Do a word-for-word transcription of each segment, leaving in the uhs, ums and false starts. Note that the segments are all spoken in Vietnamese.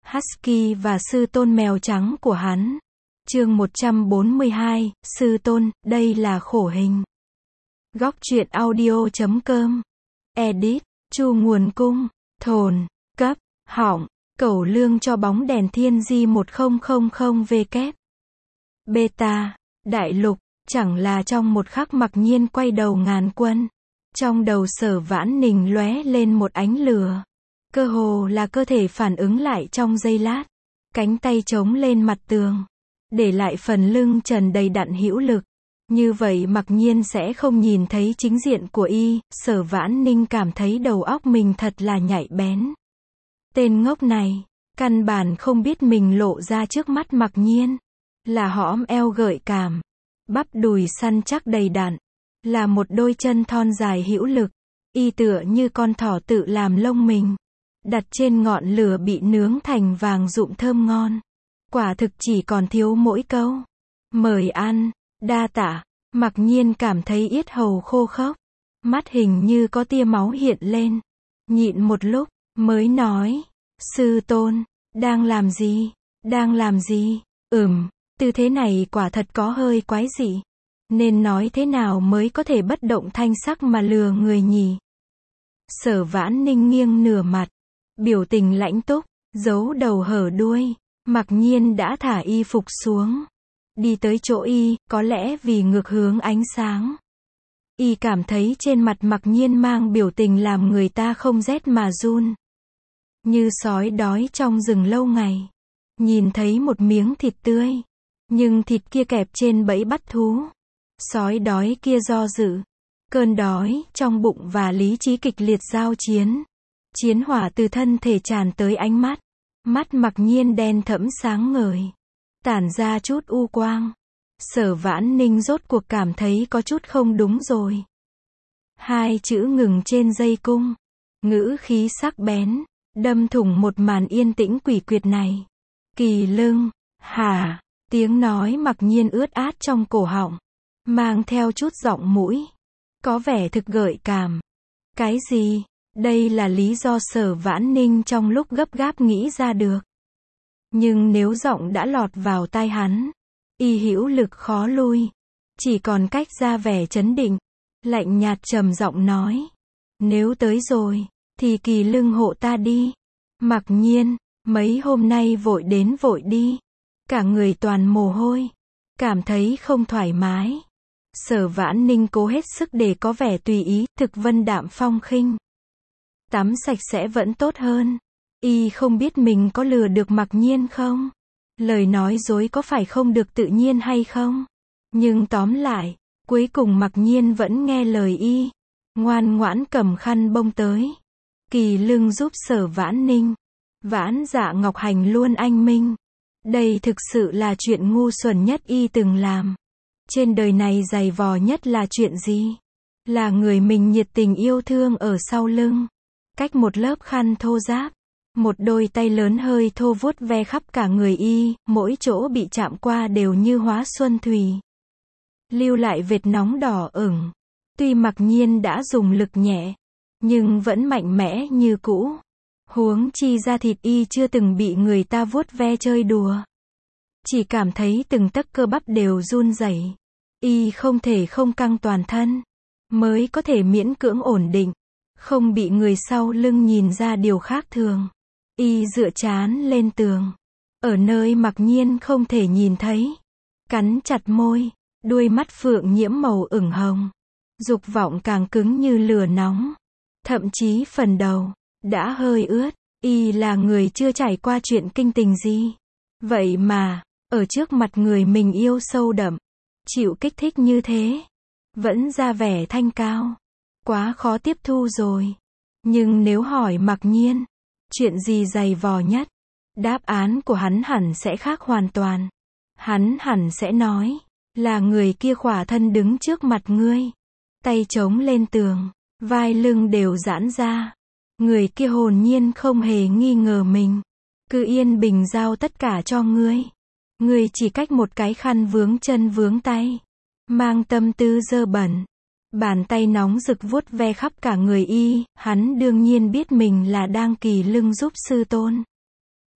Husky và sư tôn mèo trắng của hắn. Chương một trăm bốn mươi hai, sư tôn, đây là khổ hình. Góc truyện audio chấm com. Edit, Chu nguồn cung, thồn, cấp, hỏng, cẩu lương cho bóng đèn thiên di một không không không W. Beta, đại lục, chẳng là trong một khắc mặc nhiên quay đầu ngàn quân. Trong đầu Sở Vãn Ninh lóe lên một ánh lửa. Cơ hồ là cơ thể phản ứng lại trong giây lát. Cánh tay chống lên mặt tường. Để lại phần lưng trần đầy đặn hữu lực. Như vậy mặc nhiên sẽ không nhìn thấy chính diện của y. Sở Vãn Ninh cảm thấy đầu óc mình thật là nhạy bén. Tên ngốc này, căn bản không biết mình lộ ra trước mắt mặc nhiên. Là hõm eo gợi cảm. Bắp đùi săn chắc đầy đặn. Là một đôi chân thon dài hữu lực. Y tựa như con thỏ tự làm lông mình. Đặt trên ngọn lửa bị nướng thành vàng rụm thơm ngon. Quả thực chỉ còn thiếu mỗi câu. Mời ăn, đa tạ. Mặc nhiên cảm thấy yết hầu khô khốc. Mắt hình như có tia máu hiện lên. Nhịn một lúc, mới nói. Sư tôn, đang làm gì? Đang làm gì? Ừm, tư thế này quả thật có hơi quái dị. Nên nói thế nào mới có thể bất động thanh sắc mà lừa người nhỉ? Sở Vãn Ninh nghiêng nửa mặt. Biểu tình lãnh túc, giấu đầu hở đuôi. Mặc nhiên đã thả y phục xuống. Đi tới chỗ y, có lẽ vì ngược hướng ánh sáng. Y cảm thấy trên mặt mặc nhiên mang biểu tình làm người ta không rét mà run. Như sói đói trong rừng lâu ngày. Nhìn thấy một miếng thịt tươi. Nhưng thịt kia kẹp trên bẫy bắt thú. Sói đói kia do dự. Cơn đói trong bụng và lý trí kịch liệt giao chiến. Chiến hỏa từ thân thể tràn tới ánh mắt. Mắt mặc nhiên đen thẫm sáng ngời. Tản ra chút u quang. Sở Vãn Ninh rốt cuộc cảm thấy có chút không đúng rồi. Hai chữ ngừng trên dây cung. Ngữ khí sắc bén. Đâm thủng một màn yên tĩnh quỷ quyệt này. Kỳ lưng. Hả. Tiếng nói mặc nhiên ướt át trong cổ họng. Mang theo chút giọng mũi. Có vẻ thực gợi cảm. Cái gì? Đây là lý do Sở Vãn Ninh trong lúc gấp gáp nghĩ ra được. Nhưng nếu giọng đã lọt vào tai hắn, y hữu lực khó lui. Chỉ còn cách ra vẻ chấn định. Lạnh nhạt trầm giọng nói. Nếu tới rồi, thì Kỳ lưng hộ ta đi. Mặc nhiên, mấy hôm nay vội đến vội đi. Cả người toàn mồ hôi. Cảm thấy không thoải mái. Sở Vãn Ninh cố hết sức để có vẻ tùy ý, thực vân đạm phong khinh. Tắm sạch sẽ vẫn tốt hơn. Y không biết mình có lừa được mặc nhiên không? Lời nói dối có phải không được tự nhiên hay không? Nhưng tóm lại, cuối cùng mặc nhiên vẫn nghe lời y. Ngoan ngoãn cầm khăn bông tới. Kỳ lưng giúp Sở Vãn Ninh. Vãn Dạ Ngọc Hành luôn anh minh. Đây thực sự là chuyện ngu xuẩn nhất y từng làm. Trên đời này dày vò nhất là chuyện gì? Là người mình nhiệt tình yêu thương ở sau lưng. Cách một lớp khăn thô ráp. Một đôi tay lớn hơi thô vuốt ve khắp cả người y, mỗi chỗ bị chạm qua đều như hóa xuân thủy. Lưu lại vệt nóng đỏ ửng. Tuy mặc nhiên đã dùng lực nhẹ, nhưng vẫn mạnh mẽ như cũ. Huống chi da thịt y chưa từng bị người ta vuốt ve chơi đùa. Chỉ cảm thấy từng tấc cơ bắp đều run rẩy. Y không thể không căng toàn thân. Mới có thể miễn cưỡng ổn định. Không bị người sau lưng nhìn ra điều khác thường. Y dựa trán lên tường. Ở nơi mặc nhiên không thể nhìn thấy. Cắn chặt môi. Đuôi mắt phượng nhiễm màu ửng hồng. Dục vọng càng cứng như lửa nóng. Thậm chí phần đầu đã hơi ướt. Y là người chưa trải qua chuyện kinh tình gì. Vậy mà, ở trước mặt người mình yêu sâu đậm, chịu kích thích như thế, vẫn ra vẻ thanh cao. Quá khó tiếp thu rồi. Nhưng nếu hỏi mặc nhiên, chuyện gì dày vò nhất? Đáp án của hắn hẳn sẽ khác hoàn toàn. Hắn hẳn sẽ nói, là người kia khỏa thân đứng trước mặt ngươi. Tay chống lên tường, vai lưng đều giãn ra. Người kia hồn nhiên không hề nghi ngờ mình. Cứ yên bình giao tất cả cho ngươi. Ngươi chỉ cách một cái khăn vướng chân vướng tay. Mang tâm tư dơ bẩn. Bàn tay nóng rực vuốt ve khắp cả người y, hắn đương nhiên biết mình là đang kỳ lưng giúp sư tôn.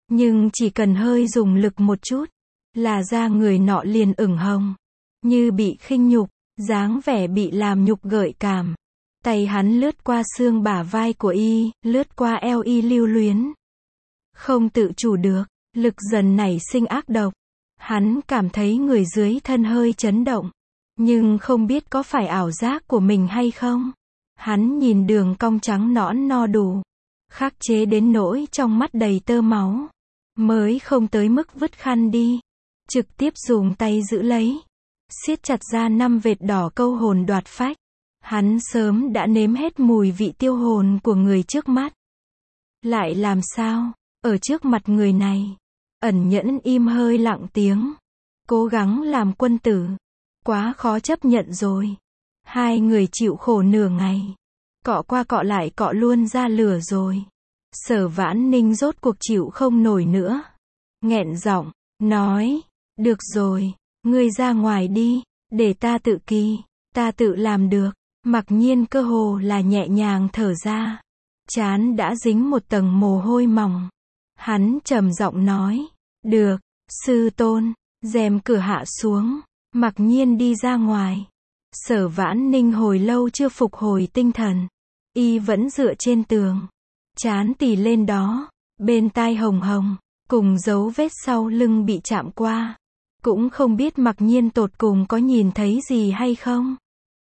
Nhưng chỉ cần hơi dùng lực một chút, là da người nọ liền ửng hồng, như bị khinh nhục, dáng vẻ bị làm nhục gợi cảm. Tay hắn lướt qua xương bả vai của y, lướt qua eo y lưu luyến. Không tự chủ được, lực dần nảy sinh ác độc. Hắn cảm thấy người dưới thân hơi chấn động, nhưng không biết có phải ảo giác của mình hay không. Hắn nhìn đường cong trắng nõn no đủ, khắc chế đến nỗi trong mắt đầy tơ máu, mới không tới mức vứt khăn đi, trực tiếp dùng tay giữ lấy, siết chặt ra năm vệt đỏ câu hồn đoạt phách. Hắn sớm đã nếm hết mùi vị tiêu hồn của người trước mắt. Lại làm sao, ở trước mặt người này, ẩn nhẫn im hơi lặng tiếng, cố gắng làm quân tử, quá khó chấp nhận rồi. Hai người chịu khổ nửa ngày, cọ qua cọ lại cọ luôn ra lửa rồi. Sở Vãn Ninh rốt cuộc chịu không nổi nữa, nghẹn giọng, nói, được rồi, ngươi ra ngoài đi, để ta tự kỳ, ta tự làm được. Mặc Nhiên cơ hồ là nhẹ nhàng thở ra, trán đã dính một tầng mồ hôi mỏng. Hắn trầm giọng nói, được, sư tôn. Rèm cửa hạ xuống, Mặc Nhiên đi ra ngoài. Sở Vãn Ninh hồi lâu chưa phục hồi tinh thần, y vẫn dựa trên tường, trán tì lên đó, bên tai hồng hồng, cùng dấu vết sau lưng bị chạm qua. Cũng không biết Mặc Nhiên tột cùng có nhìn thấy gì hay không.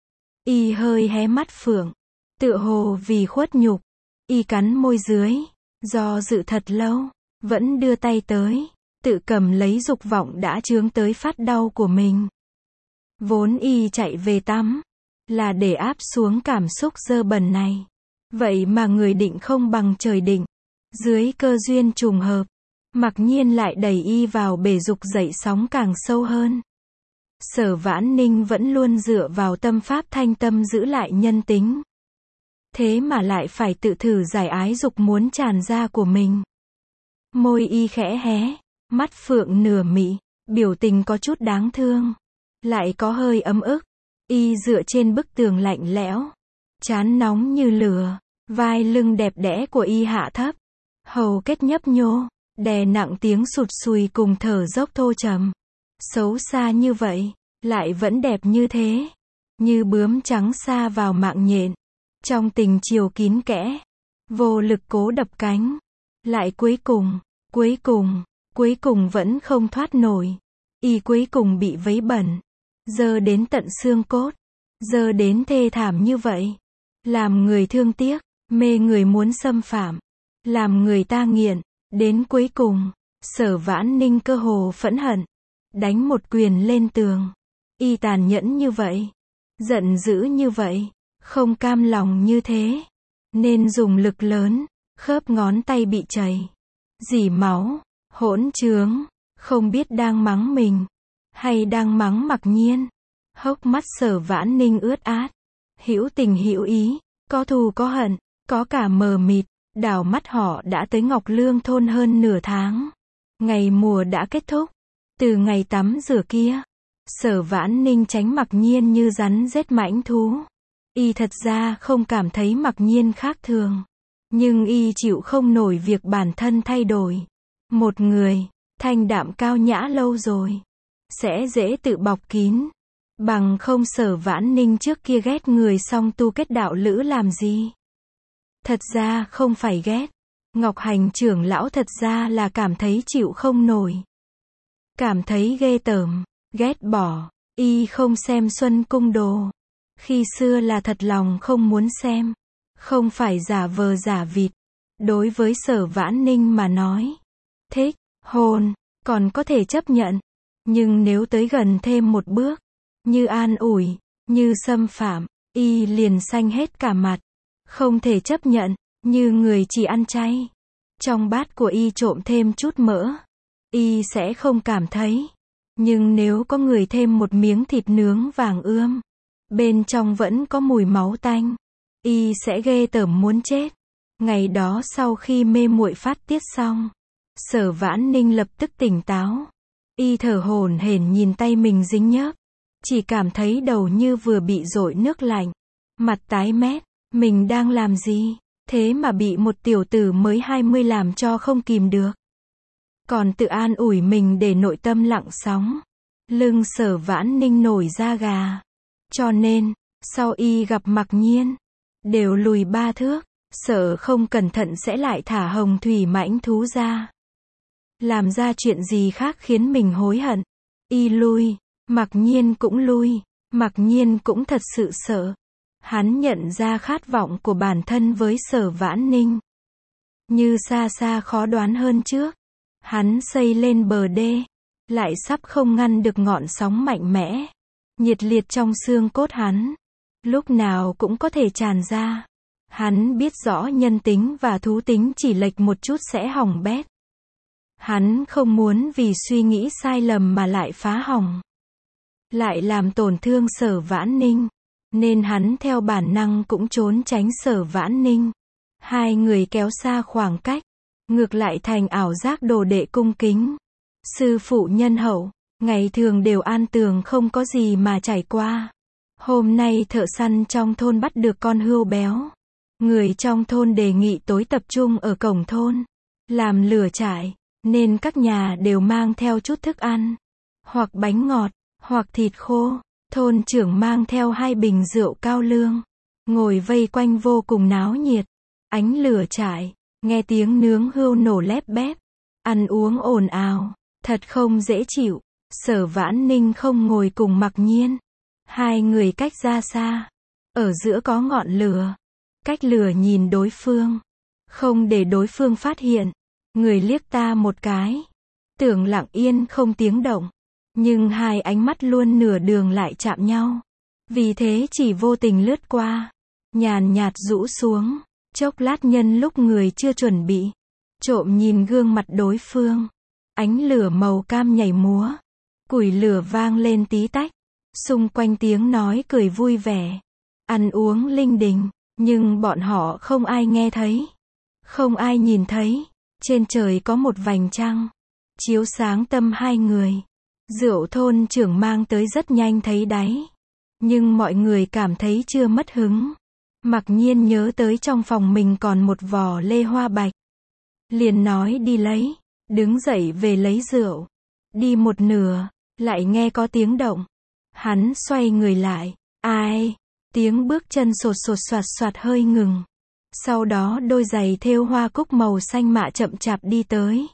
Y hơi hé mắt phượng, tựa hồ vì khuất nhục, y cắn môi dưới, do dự thật lâu, vẫn đưa tay tới, tự cầm lấy dục vọng đã chướng tới phát đau của mình. Vốn y chạy về tắm, là để áp xuống cảm xúc dơ bẩn này. Vậy mà người định không bằng trời định. Dưới cơ duyên trùng hợp, Mặc Nhiên lại đẩy y vào bể dục dậy sóng càng sâu hơn. Sở Vãn Ninh vẫn luôn dựa vào tâm pháp thanh tâm giữ lại nhân tính. Thế mà lại phải tự thử giải ái dục muốn tràn ra của mình. Môi y khẽ hé, mắt phượng nửa mị, biểu tình có chút đáng thương, lại có hơi ấm ức. Y dựa trên bức tường lạnh lẽo, trán nóng như lửa, vai lưng đẹp đẽ của y hạ thấp, hầu kết nhấp nhô, đè nặng tiếng sụt sùi cùng thở dốc thô trầm. Xấu xa như vậy, lại vẫn đẹp như thế, như bướm trắng sa vào mạng nhện, trong tình chiều kín kẽ, vô lực cố đập cánh, lại cuối cùng, cuối cùng, cuối cùng vẫn không thoát nổi. Y cuối cùng bị vấy bẩn, dơ đến tận xương cốt, dơ đến thê thảm như vậy, làm người thương tiếc, mê người muốn xâm phạm, làm người ta nghiện. Đến cuối cùng, Sở Vãn Ninh cơ hồ phẫn hận, đánh một quyền lên tường. Y tàn nhẫn như vậy, giận dữ như vậy, không cam lòng như thế, nên dùng lực lớn, khớp ngón tay bị chảy, rỉ máu, hỗn trướng, không biết đang mắng mình, hay đang mắng Mặc Nhiên. Hốc mắt Sở Vãn Ninh ướt át, hữu tình hữu ý, có thù có hận, có cả mờ mịt. Đảo mắt họ đã tới Ngọc Lương thôn hơn nửa tháng. Ngày mùa đã kết thúc. Từ ngày tắm rửa kia, Sở Vãn Ninh tránh Mặc Nhiên như rắn rết mãnh thú. Y thật ra không cảm thấy Mặc Nhiên khác thường, nhưng y chịu không nổi việc bản thân thay đổi. Một người, thanh đạm cao nhã lâu rồi, sẽ dễ tự bọc kín. Bằng không Sở Vãn Ninh trước kia ghét người song tu kết đạo lữ làm gì. Thật ra không phải ghét. Ngọc Hành trưởng lão thật ra là cảm thấy chịu không nổi. Cảm thấy ghê tởm, ghét bỏ. Y không xem Xuân Cung đồ. Khi xưa là thật lòng không muốn xem. Không phải giả vờ giả vịt. Đối với Sở Vãn Ninh mà nói, thích, hôn, còn có thể chấp nhận. Nhưng nếu tới gần thêm một bước, như an ủi, như xâm phạm, y liền xanh hết cả mặt. Không thể chấp nhận, như người chỉ ăn chay. Trong bát của y trộm thêm chút mỡ, y sẽ không cảm thấy. Nhưng nếu có người thêm một miếng thịt nướng vàng ươm, bên trong vẫn có mùi máu tanh, y sẽ ghê tởm muốn chết. Ngày đó sau khi mê muội phát tiết xong, Sở Vãn Ninh lập tức tỉnh táo. Y thở hổn hển nhìn tay mình dính nhớp, chỉ cảm thấy đầu như vừa bị dội nước lạnh, mặt tái mét. Mình đang làm gì? Thế mà bị một tiểu tử mới hai mươi làm cho không kìm được. còn tự an ủi mình để nội tâm lặng sóng. Lưng Sở Vãn Ninh nổi da gà. Cho nên, sau y gặp Mặc Nhiên, đều lùi ba thước, sợ không cẩn thận sẽ lại thả hồng thủy mãnh thú ra. Làm ra chuyện gì khác khiến mình hối hận. Y lui, Mặc Nhiên cũng lui, Mặc Nhiên cũng thật sự sợ. Hắn nhận ra khát vọng của bản thân với Sở Vãn Ninh. Như xa xa khó đoán hơn trước. Hắn xây lên bờ đê, lại sắp không ngăn được ngọn sóng mạnh mẽ, nhiệt liệt trong xương cốt hắn, lúc nào cũng có thể tràn ra. Hắn biết rõ nhân tính và thú tính chỉ lệch một chút sẽ hỏng bét. Hắn không muốn vì suy nghĩ sai lầm mà lại phá hỏng, lại làm tổn thương Sở Vãn Ninh, nên hắn theo bản năng cũng trốn tránh Sở Vãn Ninh. Hai người kéo xa khoảng cách, ngược lại thành ảo giác đồ đệ cung kính. Sư phụ nhân hậu, ngày thường đều an tường không có gì mà trải qua. Hôm nay thợ săn trong thôn bắt được con hươu béo. Người trong thôn đề nghị tối tập trung ở cổng thôn, làm lửa trại, nên các nhà đều mang theo chút thức ăn, hoặc bánh ngọt, hoặc thịt khô. Thôn trưởng mang theo hai bình rượu cao lương, ngồi vây quanh vô cùng náo nhiệt. Ánh lửa trại, nghe tiếng nướng hươu nổ lép bép, ăn uống ồn ào, thật không dễ chịu. Sở Vãn Ninh không ngồi cùng Mặc Nhiên, hai người cách ra xa, ở giữa có ngọn lửa, cách lửa nhìn đối phương, không để đối phương phát hiện. Người liếc ta một cái, tưởng lặng yên không tiếng động, nhưng hai ánh mắt luôn nửa đường lại chạm nhau, vì thế chỉ vô tình lướt qua, nhàn nhạt rũ xuống. Chốc lát nhân lúc người chưa chuẩn bị, trộm nhìn gương mặt đối phương. Ánh lửa màu cam nhảy múa, củi lửa vang lên tí tách, xung quanh tiếng nói cười vui vẻ, ăn uống linh đình, nhưng bọn họ không ai nghe thấy, không ai nhìn thấy. Trên trời có một vành trăng, chiếu sáng tâm hai người. Rượu thôn trưởng mang tới rất nhanh thấy đáy, nhưng mọi người cảm thấy chưa mất hứng. Mặc Nhiên nhớ tới trong phòng mình còn một vò lê hoa bạch, liền nói đi lấy, đứng dậy về lấy rượu. Đi một nửa, lại nghe có tiếng động. Hắn xoay người lại, ai? Tiếng bước chân sột sột soạt soạt hơi ngừng. Sau đó đôi giày thêu hoa cúc màu xanh mạ chậm chạp đi tới.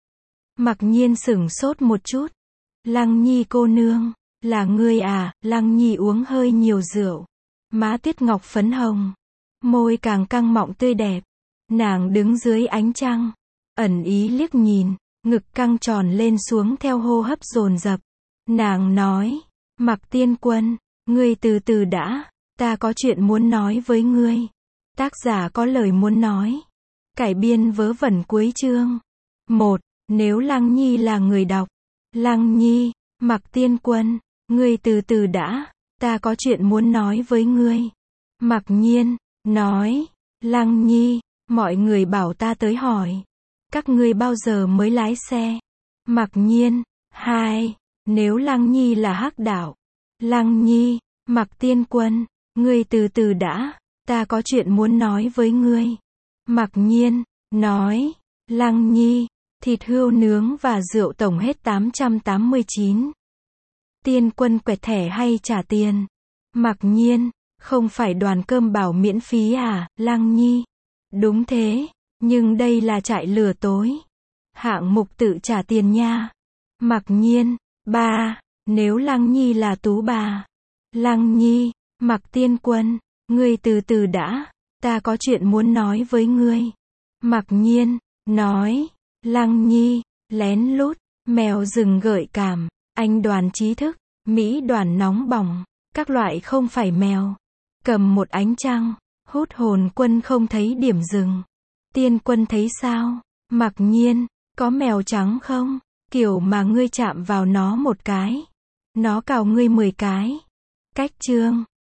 Mặc Nhiên sửng sốt một chút. Lăng Nhi cô nương, là ngươi à? Lăng Nhi uống hơi nhiều rượu, má tuyết ngọc phấn hồng, môi càng căng mọng tươi đẹp. Nàng đứng dưới ánh trăng, ẩn ý liếc nhìn, ngực căng tròn lên xuống theo hô hấp dồn dập. Nàng nói, Mặc tiên quân, ngươi từ từ đã, ta có chuyện muốn nói với ngươi. Tác giả có lời muốn nói. Cải biên vớ vẩn cuối chương. một. Nếu Lăng Nhi là người đọc. Lăng Nhi, Mặc tiên quân, ngươi từ từ đã, ta có chuyện muốn nói với ngươi. Mặc Nhiên, nói, Lăng Nhi, mọi người bảo ta tới hỏi, các ngươi bao giờ mới lái xe? Mặc Nhiên, hai. Nếu Lăng Nhi là hắc đạo. Lăng Nhi, Mặc tiên quân, ngươi từ từ đã, ta có chuyện muốn nói với ngươi. Mặc Nhiên, nói, Lăng Nhi, thịt hươu nướng và rượu tổng hết tám trăm tám mươi chín. Tiên quân quẹt thẻ hay trả tiền? Mặc Nhiên, không phải đoàn cơm bảo miễn phí à? Lăng Nhi, đúng thế, nhưng đây là trại lửa tối, hạng mục tự trả tiền nha. Mặc Nhiên, ba. Nếu Lăng Nhi là tú bà. Lăng Nhi, Mặc tiên quân, ngươi từ từ đã, ta có chuyện muốn nói với ngươi. Mặc Nhiên, nói, Lăng Nhi, lén lút, mèo rừng gợi cảm, anh đoàn trí thức, Mỹ đoàn nóng bỏng, các loại không phải mèo. Cầm một ánh trăng, hút hồn quân không thấy điểm dừng. Tiên quân thấy sao? Mặc Nhiên, có mèo trắng không? Kiểu mà ngươi chạm vào nó một cái, nó cào ngươi mười cái. Cách chương